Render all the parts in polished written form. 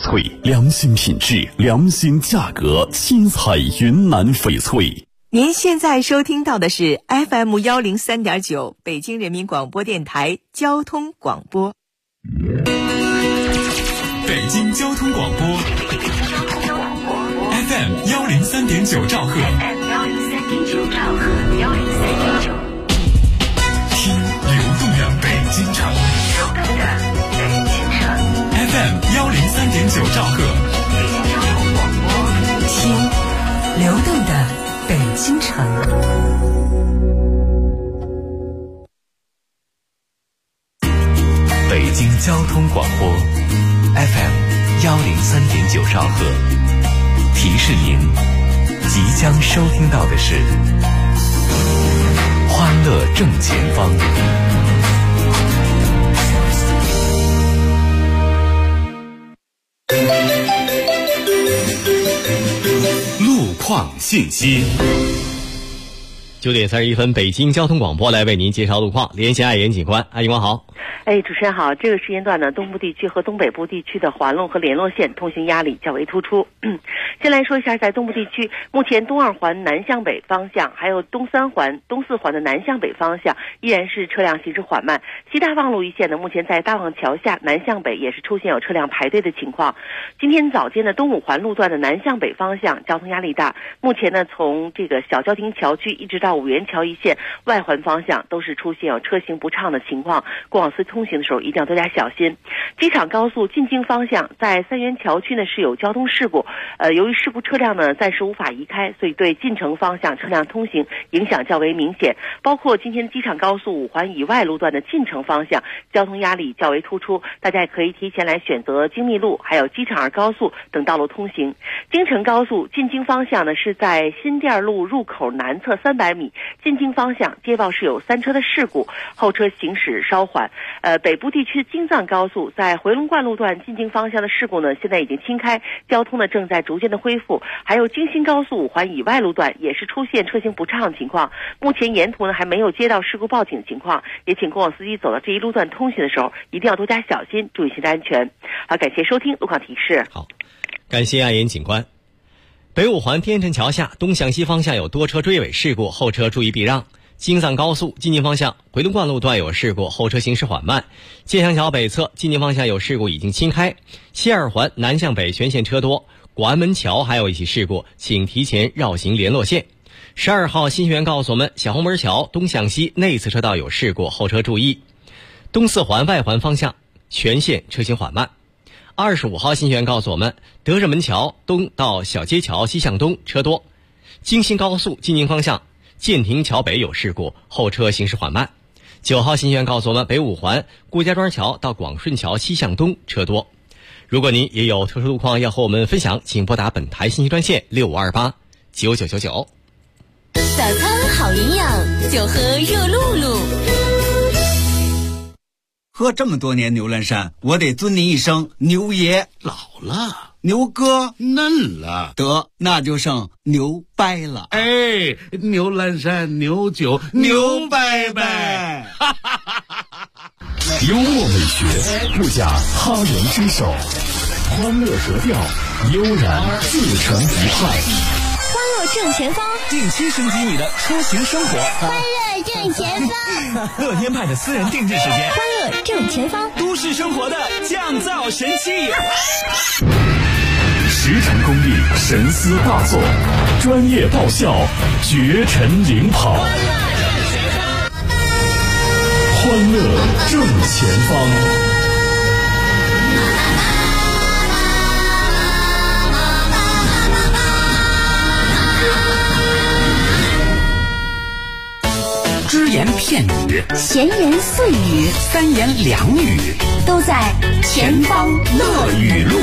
翠，良心品质，良心价格，新采云南翡翠。 您现在收听到的是 FM103.9 北京人民广播电台交通广播。 北京交通广播 FM103.9 兆赫，听流动的北京城FM103.9 兆赫， 听流动的北京城。 北京交通广播 FM103.9 兆赫，提示您即将收听到的是欢乐正前方。路况信息。 9点31分，北京交通广播来为您介绍路况，连线爱言警官，爱警官好。 主持人好，这个时间段呢，东部地区和东北部地区的环路和联络线通行压力较为突出。先来说一下，在东部地区，目前东二环南向北方向，还有东三环、东四环的南向北方向依然是车辆行驶缓慢。西大望路一线呢，目前在大望桥下南向北也是出现有车辆排队的情况。今天早间的东五环路段的南向北方向交通压力大，目前呢，从这个小交亭桥区一直到五元桥一线外环方向都是出现有车行不畅的情况，过往通行的时候一定要多加小心。机场高速进京方向在三元桥区呢是有交通事故，由于事故车辆呢暂时无法移开，所以对进城方向车辆通行影响较为明显。包括今天机场高速五环以外路段的进城方向交通压力较为突出，大家也可以提前来选择京密路还有机场二高速等道路通行。京承高速进京方向呢是在新店路入口南侧300米，进京方向接报是有3车的事故，后车行驶稍缓。北部地区京藏高速在回龙观路段进京方向的事故呢，现在已经清开，交通呢正在逐渐的恢复。还有京新高速五环以外路段也是出现车行不畅情况，目前沿途呢还没有接到事故报警情况，也请过往司机走到这一路段通行的时候一定要多加小心，注意行车安全。好，感谢收听路况提示。 好，感谢爱言警官。北五环天辰桥下东向西方向有多车追尾事故，后车注意避让。京藏高速进京方向回龙观路段有事故，后车行驶缓慢。建祥桥北侧进京方向有事故，已经清开。西二环南向北全线车多，广安门桥还有一起事故，请提前绕行联络线。12号新学员告诉我们，小红门桥东向西内侧车道有事故，后车注意。东四环外环方向全线车行缓慢。25号新学员告诉我们，德胜门桥东到小街桥西向东车多。京新高速进京方向建亭桥北有事故，后车行驶缓慢。9号新学员告诉我们，北五环顾家庄桥到广顺桥西向东车多。如果您也有特殊路况要和我们分享，请拨打本台信息专线65289999。 早餐好营养，就喝热露露。 喝这么多年牛栏山，我得尊您一声牛爷。 老了， 牛哥嫩了， 得那就剩牛掰了。 哎，牛栏山牛酒牛掰掰， 幽默美学，不假他人之手，欢乐格调，悠然自成一派。 欢乐正前方， 定期升级你的出行生活。 欢乐正前方， 乐天派的私人定制时间。 欢乐正前方， 都市生活的降噪神器。 10成功力，神思大作，专业爆笑，绝尘领跑。欢乐正前方。 只言片语， 闲言碎语， 三言两语， 都在前方乐语录。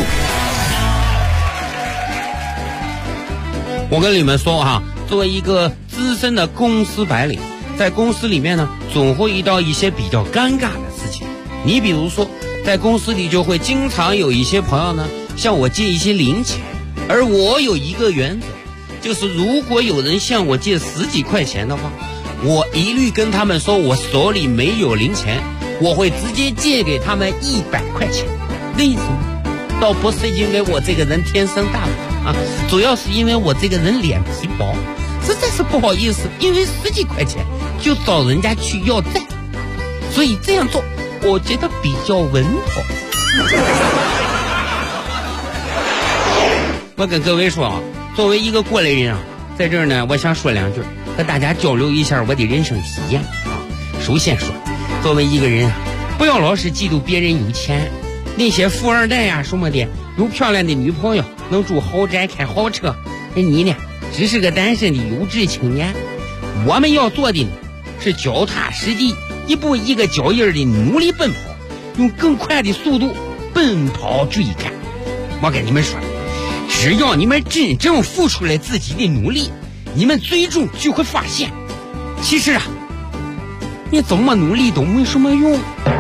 我跟你们说哈，作为一个资深的公司白领，在公司里面呢，总会遇到一些比较尴尬的事情。你比如说，在公司里就会经常有一些朋友呢，向我借一些零钱，而我有一个原则，就是如果有人向我借10几块钱的话，我一律跟他们说我手里没有零钱，我会直接借给他们100块钱。为什么？ 倒不是因为我这个人天生大方啊，主要是因为我这个人脸皮薄，实在是不好意思，因为10几块钱就找人家去要债，所以这样做我觉得比较稳妥。我跟各位说啊，作为一个过来人啊，在这儿呢，我想说2句，和大家交流一下我的人生体验啊。首先说，作为一个人啊，不要老是嫉妒别人有钱，那些富二代呀什么的，有漂亮的女朋友，能住豪宅开豪车，你呢只是个单身的优质青年。我们要做的呢是脚踏实地，一步一个脚印的努力奔跑，用更快的速度奔跑追赶。我跟你们说，只要你们真正付出了自己的努力，你们最终就会发现，其实啊，你怎么努力都没什么用。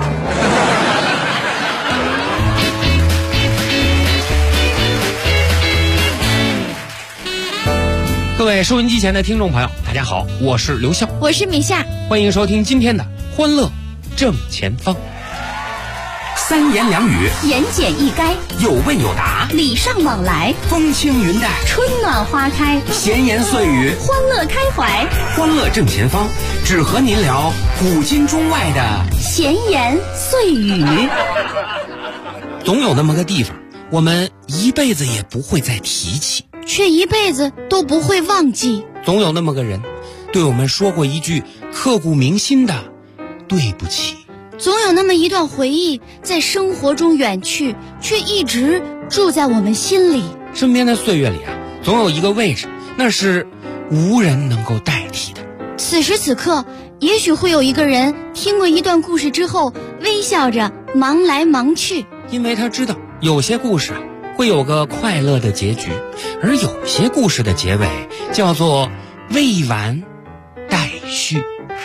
各位收音机前的听众朋友，大家好，我是刘笑， 我是米夏， 欢迎收听今天的欢乐正前方。 3言2语， 言简意赅， 有问有答， 礼尚往来， 风轻云淡， 春暖花开， 闲言碎语， 欢乐开怀， 欢乐正前方，只和您聊古今中外的闲言碎语。 总有那么个地方，我们一辈子也不会再提起， 却一辈子都不会忘记。 总有那么个人，对我们说过一句刻骨铭心的对不起。 总有那么一段回忆，在生活中远去，却一直住在我们心里。 身边的岁月里啊，总有一个位置，那是无人能够代替的。 此时此刻，也许会有一个人听过一段故事之后，微笑着忙来忙去， 因为他知道有些故事啊会有个快乐的结局，而有些故事的结尾叫做未完待续。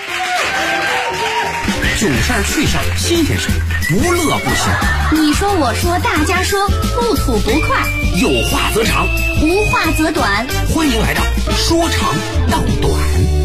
囧事儿、趣事儿、新鲜事儿，无乐不休。 你说我说大家说，不吐不快， 有话则长， 无话则短。 欢迎来到说长道短。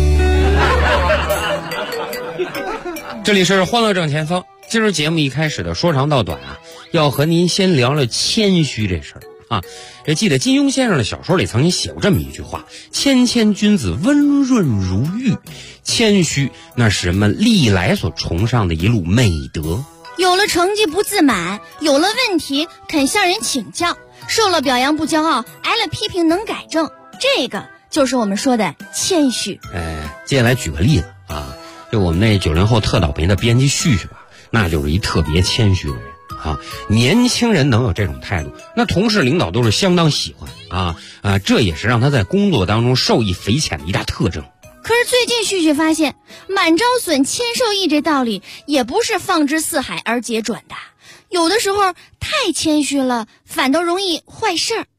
这里是欢乐正前方。今儿节目一开始的说长道短啊，要和您先聊聊谦虚这事儿啊。这记得金庸先生的小说里曾经写过这么一句话：谦谦君子，温润如玉。谦虚那是人们历来所崇尚的一路美德。 有了成绩不自满，有了问题肯向人请教，受了表扬不骄傲，挨了批评能改正，这个就是我们说的谦虚。 接下来举个例子啊，就我们那90后特倒霉的编辑旭旭吧，那就是一特别谦虚的人啊。年轻人能有这种态度，那同事领导都是相当喜欢啊，这也是让他在工作当中受益匪浅的一大特征。 可是最近旭旭发现，满招损，谦受益这道理也不是放之四海而皆准的，有的时候太谦虚了，反倒容易坏事儿。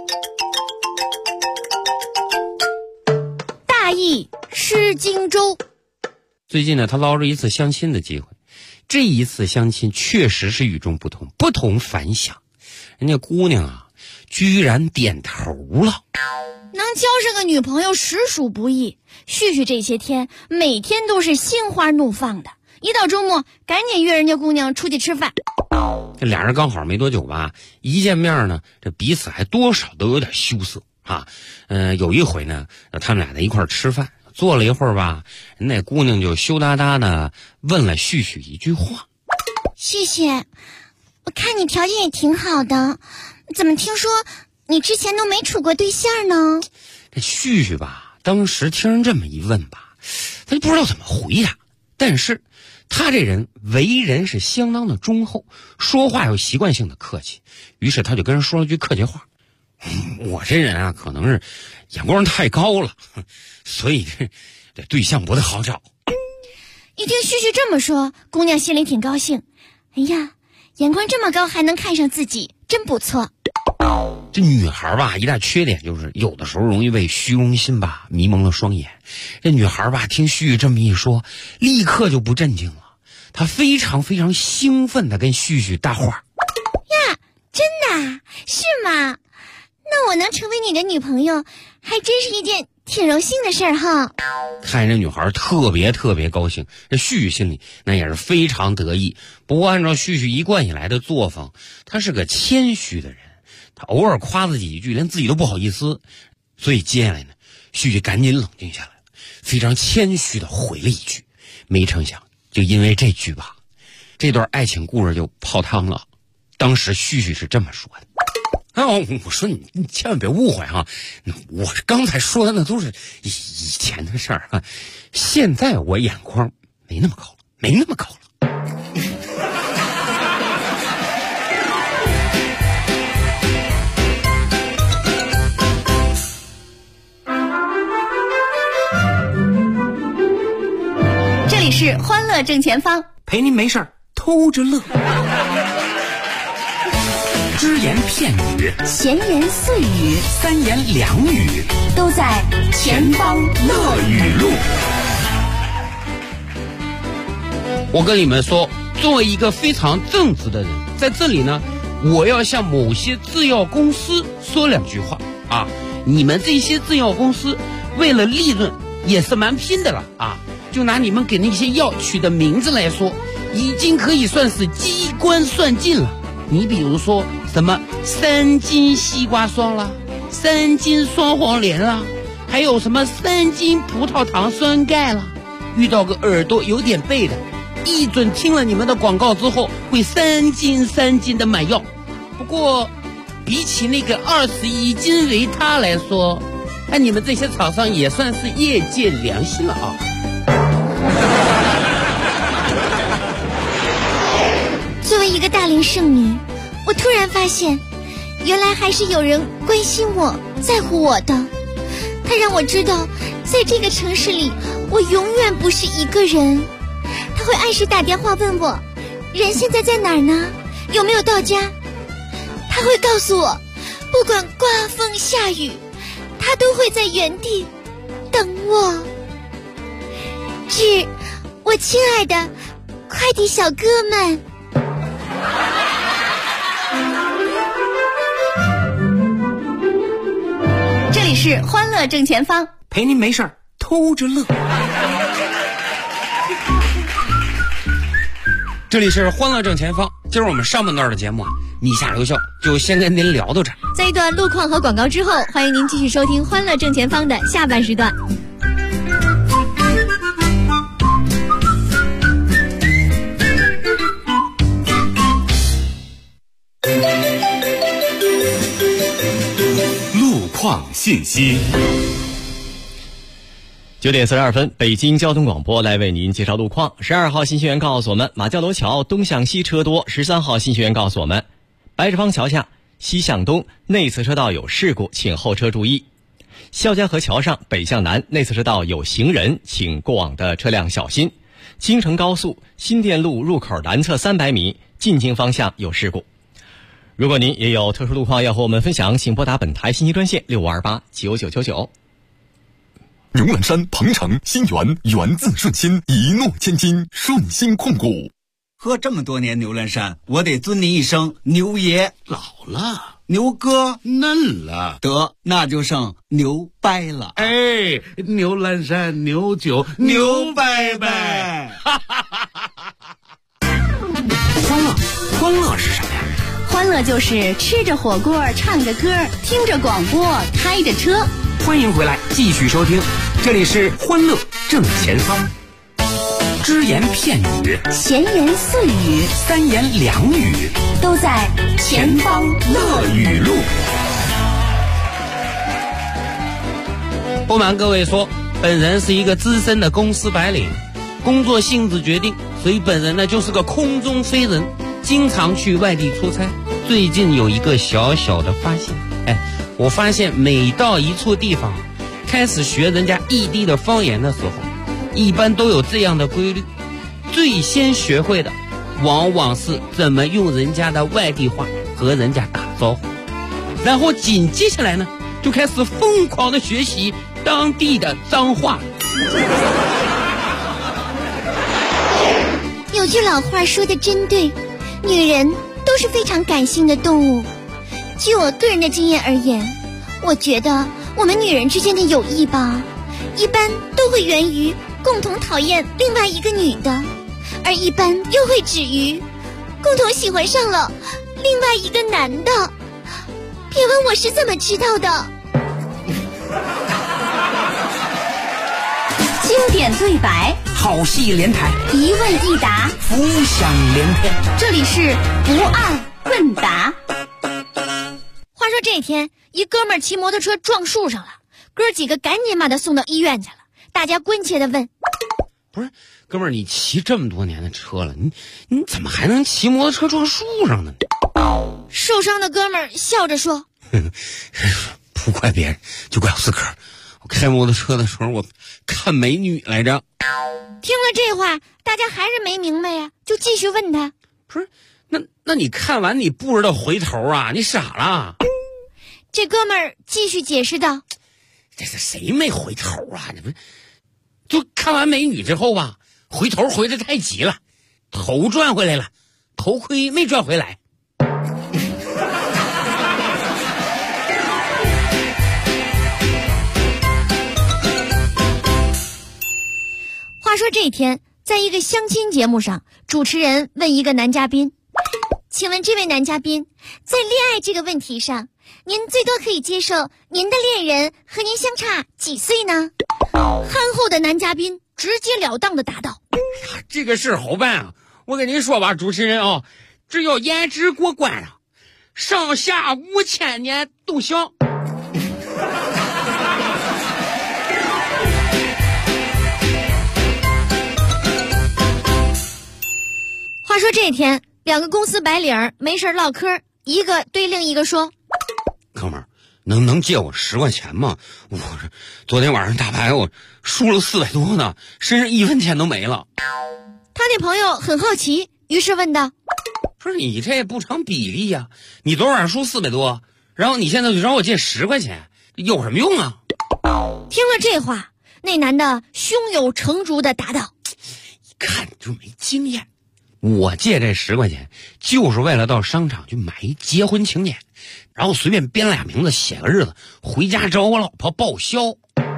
大意失荆州。 最近呢，他捞着一次相亲的机会，这一次相亲确实是与众不同，不同凡响。人家姑娘啊，居然点头了。 能交上个女朋友实属不易，旭旭这些天每天都是心花怒放的，一到周末赶紧约人家姑娘出去吃饭。 这俩人刚好没多久吧，一见面呢，这彼此还多少都有点羞涩啊。有一回呢，他们俩在一块儿吃饭，坐了一会儿吧，那姑娘就羞答答的问了旭旭一句话： 旭旭，我看你条件也挺好的，怎么听说你之前都没处过对象呢？ 这旭旭吧，当时听人这么一问吧，他就不知道怎么回答。但是他这人为人是相当的忠厚，说话有习惯性的客气，于是他就跟人说了句客气话：我这人啊，可能是眼光太高了，所以这对象不太好找。 一听旭旭这么说，姑娘心里挺高兴。哎呀，眼光这么高还能看上自己，真不错。 这女孩吧，一大缺点就是有的时候容易被虚荣心吧迷蒙了双眼。这女孩吧，听旭旭这么一说，立刻就不镇静了。她非常非常兴奋地跟旭旭搭话： 呀，真的啊？是吗？那我能成为你的女朋友，还真是一件挺荣幸的事儿哈。 看这女孩特别高兴，这旭旭心里那也是非常得意。不过按照旭旭一贯以来的作风，他是个谦虚的人，他偶尔夸自己一句，连自己都不好意思。所以接下来呢，旭旭赶紧冷静下来，非常谦虚的回了一句。没成想，就因为这句吧，这段爱情故事就泡汤了。当时旭旭是这么说的。我说你千万别误会啊，我刚才说的那都是以前的事儿啊，现在我眼光没那么高了。 这里是欢乐正前方， 陪您没事偷着乐。只言片语， 闲言碎语， 三言两语， 都在前方乐语录。 我跟你们说，作为一个非常正直的人，在这里呢，我要向某些制药公司说两句话啊！你们这些制药公司为了利润也是蛮拼的了啊！就拿你们给那些药取的名字来说，已经可以算是机关算尽了。你比如说什么3斤西瓜霜啦，3斤双黄连啦，还有什么3斤葡萄糖酸钙啦。遇到个耳朵有点背的，一准听了你们的广告之后会3斤的买药。不过比起那个21斤维他来说，那你们这些厂商也算是业界良心了啊。 作为一个大龄剩女，我突然发现，原来还是有人关心我，在乎我的。他让我知道，在这个城市里，我永远不是一个人。他会按时打电话问我，人现在在哪儿呢？有没有到家？他会告诉我，不管刮风下雨，他都会在原地等我。致我亲爱的快递小哥们。这里是欢乐正前方， 陪您没事偷着乐。 这里是欢乐正前方，今儿我们上半段的节目你下留校就先跟您聊到这儿。 在一段路况和广告之后，欢迎您继续收听欢乐正前方的下半时段。 路况信息。 9点42分，北京交通广播来为您介绍路况。12号信息员告诉我们，马教楼桥东向西车多。13号信息员告诉我们，白石坊桥下西向东内侧车道有事故，请后车注意。肖家河桥上北向南内侧车道有行人，请过往的车辆小心。京承高速新店路入口南侧300米进京方向有事故。如果您也有特殊路况要和我们分享，请拨打本台信息专线65289999。 牛栏山、鹏城、新源，源自顺心，一诺千金，顺心控股。 喝这么多年牛栏山，我得尊您一声牛爷。 老了， 牛哥嫩了， 得那就剩牛掰了。 哎，牛栏山牛酒牛掰掰。 欢乐是什么呀？ 欢乐就是吃着火锅，唱着歌，听着广播，开着车。 欢迎回来，继续收听，这里是欢乐正前方。只言片语， 闲言碎语， 三言两语， 都在前方乐语录。 不瞒各位说，本人是一个资深的公司白领，工作性质决定，所以本人呢就是个空中飞人，经常去外地出差。最近有一个小小的发现，我发现每到一处地方，开始学人家异地的方言的时候，一般都有这样的规律：最先学会的，往往是怎么用人家的外地话和人家打招呼，然后紧接下来呢，就开始疯狂的学习当地的脏话。 有句老话说的真对，女人都是非常感性的动物。据我个人的经验而言，我觉得我们女人之间的友谊吧，一般都会源于共同讨厌另外一个女的，而一般又会止于共同喜欢上了另外一个男的。别问我是怎么知道的。 经典对白， 好戏连台， 一问一答， 浮想联翩。 这里是不二问答。 话说这天，一哥们儿骑摩托车撞树上了，哥几个赶紧把他送到医院去了。大家关切地问： 不是，哥们儿，你骑这么多年的车了，你怎么还能骑摩托车撞树上呢？ 受伤的哥们儿笑着说： 不怪别人，就怪我自个儿。我开摩托车的时候，我看美女来着。 听了这话，大家还是没明白呀，就继续问他： 不是，那你看完你不知道回头啊？你傻了？ 这哥们儿继续解释道： 这是谁没回头啊？这不是，就看完美女之后吧，回头回得太急了，头转回来了，头盔没转回来。 话说这天，在一个相亲节目上，主持人问一个男嘉宾：请问这位男嘉宾，在恋爱这个问题上，您最多可以接受您的恋人和您相差几岁呢？憨厚的男嘉宾直截了当地答道： 这个事好办啊！我跟您说吧，主持人啊，只要颜值过关啊，上下5000年都行。 话说这天，两个公司白领儿没事唠嗑，一个对另一个说： 哥们儿，能借我10块钱吗？我昨天晚上打牌我输了400多呢，身上1分钱都没了。 他那朋友很好奇，于是问道： 不是你这不成比例呀？你昨晚上输400多，然后你现在就找我借10块钱，有什么用啊？ 听了这话，那男的胸有成竹地答道： 一看你就没经验。我借这10块钱就是为了到商场去买一结婚请柬，然后随便编俩名字写个日子，回家找我老婆报销。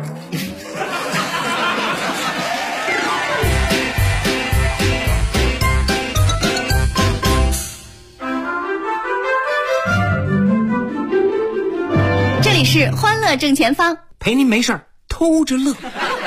这里是欢乐正前方， 陪您没事儿偷着乐。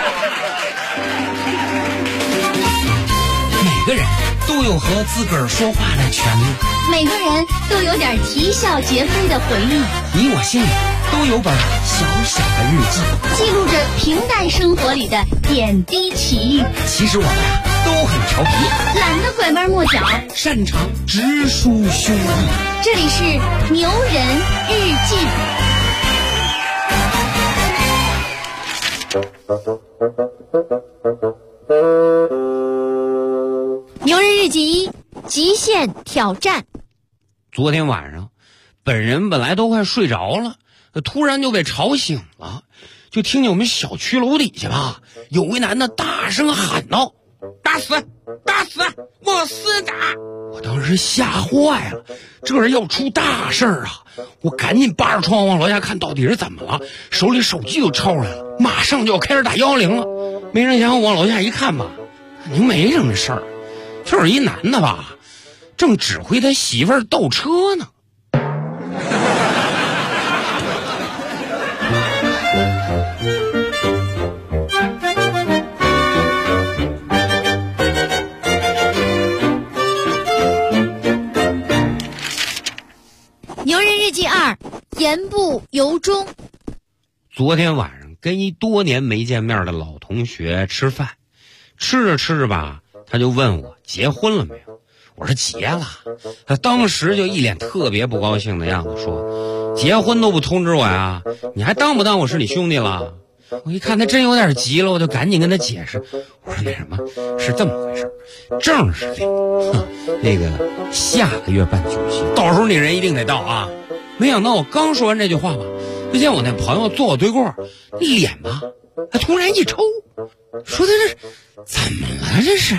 每个人都有和自个儿说话的权利， 每个人都有点啼笑皆非的回忆。 你我心里都有本小小的日记， 记录着平淡生活里的点滴奇遇。 其实我们都很调皮， 懒得拐弯抹角， 擅长直抒胸臆。 这里是牛人日记。 牛人日记1：极限挑战。 昨天晚上，本人本来都快睡着了，突然就被吵醒了，就听见我们小区楼底下吧，有位男的大声喊道：打死打死往死打！我当时吓坏了，这人要出大事儿啊！我赶紧扒着窗户往楼下看到底是怎么了，手里手机就抄出来了，马上就要开始打110了。没成想我往楼下一看吧，肯定没什么事儿，就是一男的吧，正指挥他媳妇儿倒车呢。 牛人日记2：言不由衷。 昨天晚上跟一多年没见面的老同学吃饭，吃着吃着吧，他就问我结婚了没有。我说结了。他当时就一脸特别不高兴的样子，说结婚都不通知我呀，你还当不当我是你兄弟了？我一看他真有点急了，我就赶紧跟他解释，我说那什么是这么回事，正是这个那个下个月办酒席，到时候你人一定得到啊。没想到我刚说完这句话吧，就见我那朋友坐我对过，脸吧他突然一抽，说他这怎么了这是？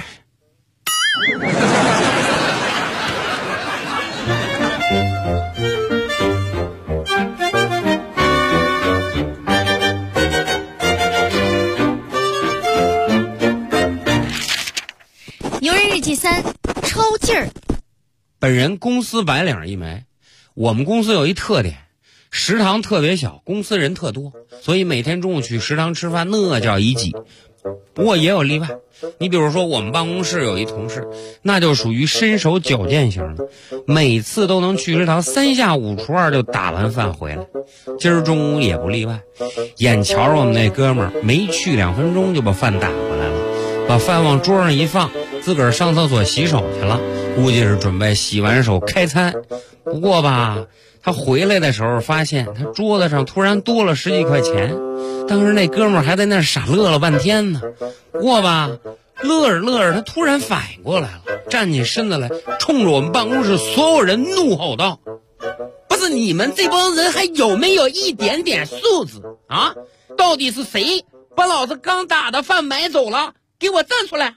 本人公司白领一枚。我们公司有一特点，食堂特别小，公司人特多，所以每天中午去食堂吃饭那叫一挤。不过也有例外，你比如说我们办公室有一同事，那就属于身手矫健型的，每次都能去食堂3下5除2就打完饭回来。今儿中午也不例外，眼瞧着我们那哥们儿没去2分钟就把饭打回来了，把饭往桌上一放，自个儿上厕所洗手去了，估计是准备洗完手开餐。不过吧，他回来的时候发现他桌子上突然多了10几块钱，当时那哥们儿还在那儿傻乐了半天呢。不过吧，乐着乐着他突然反应过来了，站起身子来，冲着我们办公室所有人怒吼道：不是你们这帮人还有没有一点点素质啊？到底是谁把老子刚打的饭买走了？给我站出来！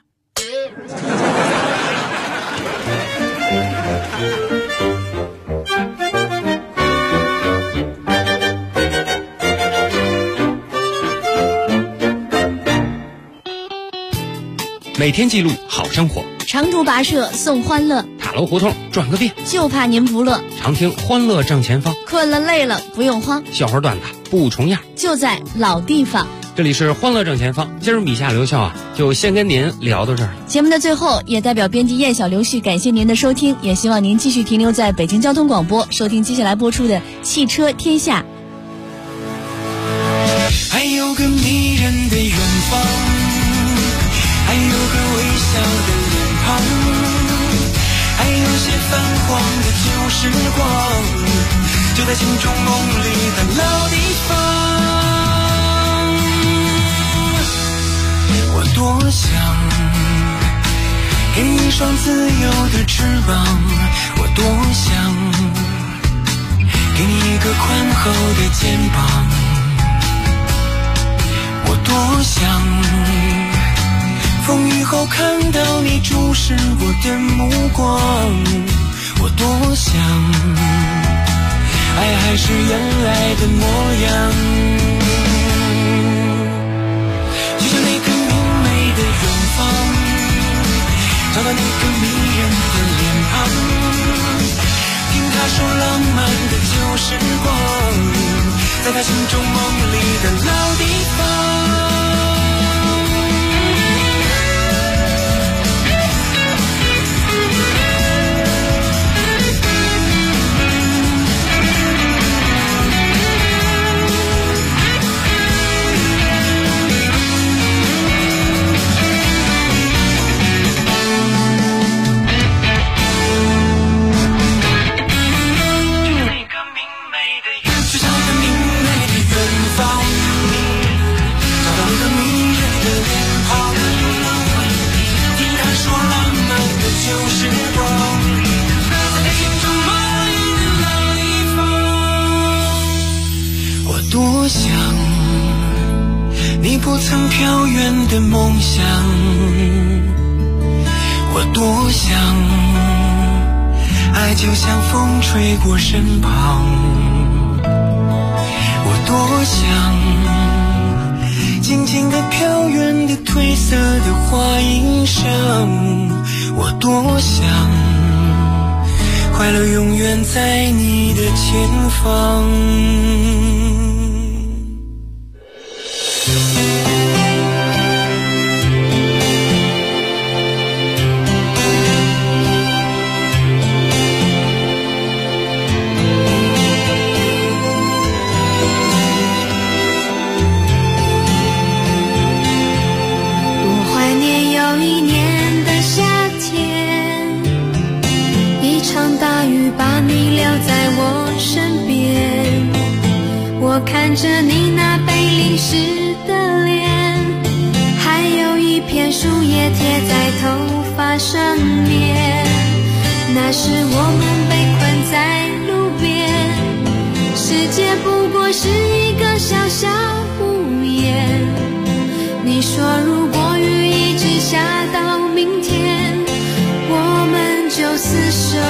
每天记录好生活， 长途跋涉送欢乐， 塔楼胡同转个遍， 就怕您不乐。 常听欢乐正前方， 困了累了不用慌， 笑话段子不重样， 就在老地方。 这里是欢乐正前方，今儿米夏刘笑啊，就先跟您聊到这儿。 节目的最后，也代表编辑燕小刘旭感谢您的收听，也希望您继续停留在北京交通广播，收听接下来播出的《汽车天下》。 还有个迷人的远方，还有个微笑的脸庞，还有些泛黄的旧时光，就在心中梦里的老地方。我多想给你一双自由的翅膀，我多想给你一个宽厚的肩膀，我多想风雨后看到你注视我的目光，我多想爱还是原来的模样，就像那个明媚的远方，找到那个迷人的脸庞，听他说浪漫的旧时光，在他心中梦里的老地方。多想你不曾飘远的梦想，我多想爱就像风吹过身旁，我多想静静地飘远的褪色的花衣裳，我多想快乐永远在你的前方。 看着你那被淋湿的脸，还有一片树叶贴在头发上面，那时我们被困在路边，世界不过是一个小小屋檐，你说如果雨一直下到明天，我们就厮守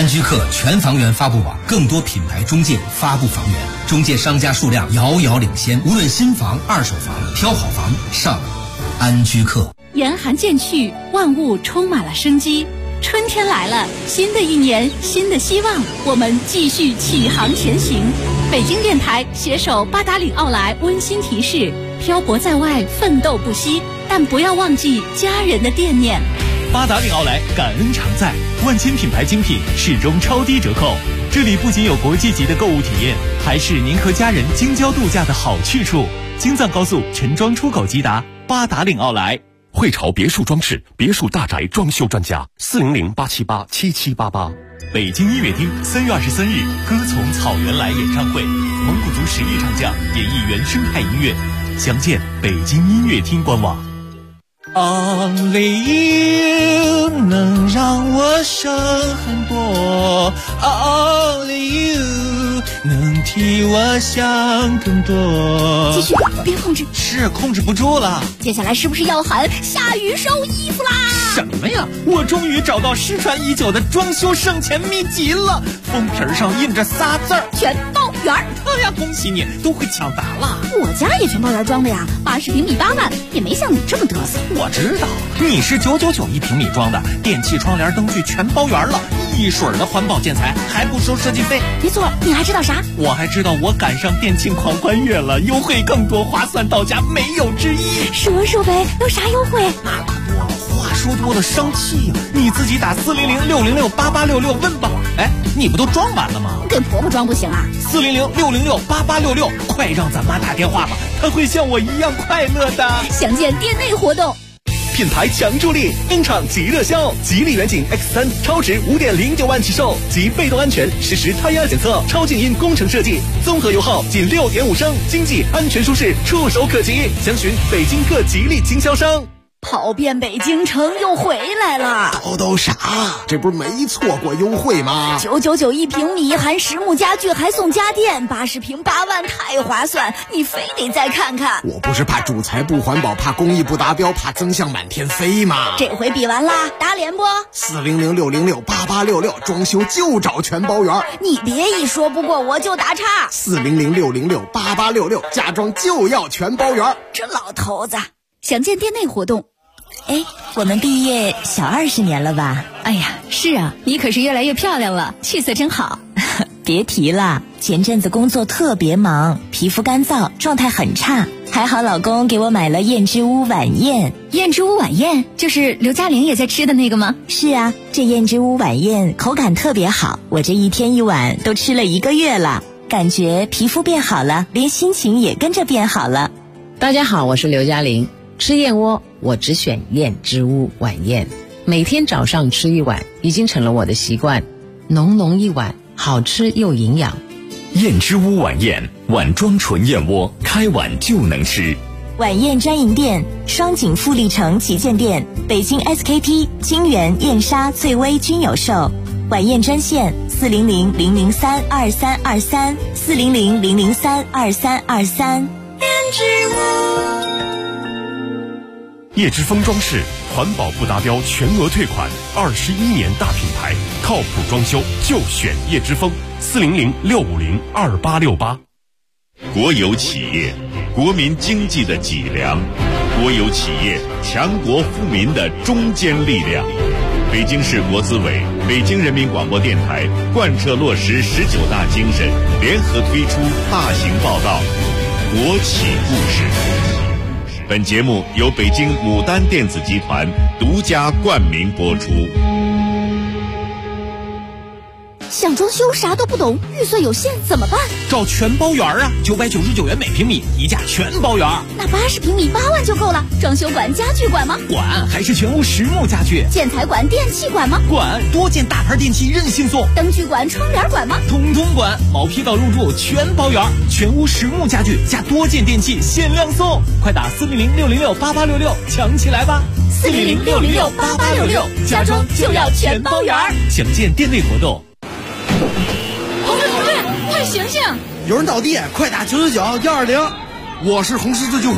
居客全房源发布网，更多品牌中介发布房源，中介商家数量遥遥领先。无论新房、二手房，挑好房上安居客。 严寒渐去，万物充满了生机。春天来了，新的一年，新的希望，我们继续启航前行。北京电台携手八达岭奥莱温馨提示：漂泊在外，奋斗不息，但不要忘记家人的惦念。 八达岭奥莱感恩常在，万千品牌精品始终超低折扣。这里不仅有国际级的购物体验，还是您和家人京郊度假的好去处。京藏高速陈庄出口即达，八达岭奥莱。 汇潮别墅装饰，别墅大宅装修专家，400-878-7788。 北京音乐厅3月23日，歌从草原来演唱会，蒙古族实力唱将演绎原生态音乐，详见北京音乐厅官网。 Only you 能让我省很多 ，Only you 能替我想更多。 继续，别控制， 是控制不住了。 接下来是不是要喊下雨收衣服啦？ 什么呀！我终于找到失传已久的装修省钱秘籍了，封皮上印着仨字儿： 全包圆。 哎呀，恭喜你，都会抢答了。 我家也全包圆装的呀，80平米8万，也没像你这么嘚瑟。 我知道，你是9991平米装的，电器、窗帘、灯具全包圆了，一水的环保建材，还不收设计费。 没错，你还知道啥？ 我还知道我赶上电庆狂欢月了，优惠更多，划算到家，没有之一。 说呗，有啥优惠？ 那可多了，话说多了伤气呀！你自己打400-606-8866问吧。哎，你不都装完了吗？ 给婆婆装不行啊 ？400-606-8866，快让咱妈打电话吧，她会像我一样快乐的。 详见店内活动。 品牌强助力，登场即热销！吉利远景 X3 超值5.09万起售，及被动安全实时胎压检测，超静音工程设计，综合油耗仅6.5升，经济安全舒适，触手可及。详询北京各吉利经销商。 跑遍北京城又回来了， 都啥？这不是没错过优惠吗 ？9991平米，含实木家具还送家电，80平8万，太划算！你非得再看看。 我不是怕主材不环保，怕工艺不达标，怕增项满天飞吗？ 这回比完啦，打脸不 ？400-606-8866，装修就找全包圆。 你别一说不过我就打岔。 400-606-8866，家装就要全包圆。 这老头子，详见店内活动。 哎，我们毕业小20年了吧？ 哎呀，是啊，你可是越来越漂亮了，气色真好。 别提了，前阵子工作特别忙，皮肤干燥，状态很差。还好老公给我买了燕之屋晚宴。 燕之屋晚宴就是刘嘉玲也在吃的那个吗？ 是啊，这燕之屋晚宴口感特别好，我这一天一碗都吃了1个月了，感觉皮肤变好了，连心情也跟着变好了。 大家好，我是刘嘉玲。吃燕窝我只选燕之屋晚宴，每天早上吃1碗已经成了我的习惯，浓浓一碗，好吃又营养。 燕之屋晚宴，碗装纯燕窝，开碗就能吃。 晚宴专营店：双井富力城旗舰店、北京 SKP、金源、燕莎、翠微均有售。晚宴专线400-003-2323，400-003-2323。 燕之屋。 叶之峰装饰，环保不达标全额退款，21年大品牌，靠谱装修就选叶之峰，400-650-2868。 国有企业，国民经济的脊梁；国有企业，强国富民的中坚力量。北京市国资委、北京人民广播电台贯彻落实19大精神，联合推出大型报道《国企故事》。本节目由北京牡丹电子集团独家冠名播出。 想装修啥都不懂，预算有限怎么办？ 找全包圆啊，999元每平米，一价全包圆。 那80平米8万就够了。装修管、家具管吗？ 管，还是全屋实木家具。 建材管、电器管吗？ 管，多件大牌电器任性送。 灯具管、窗帘管吗？ 统统管，毛坯到入住全包圆，全屋实木家具加多件电器限量送，快打400-606-8866抢起来吧 ！400-606-8866，家装就要全包圆。 详见店内活动。 同志，快醒醒！ 有人倒地，快打999-120。我是红十字救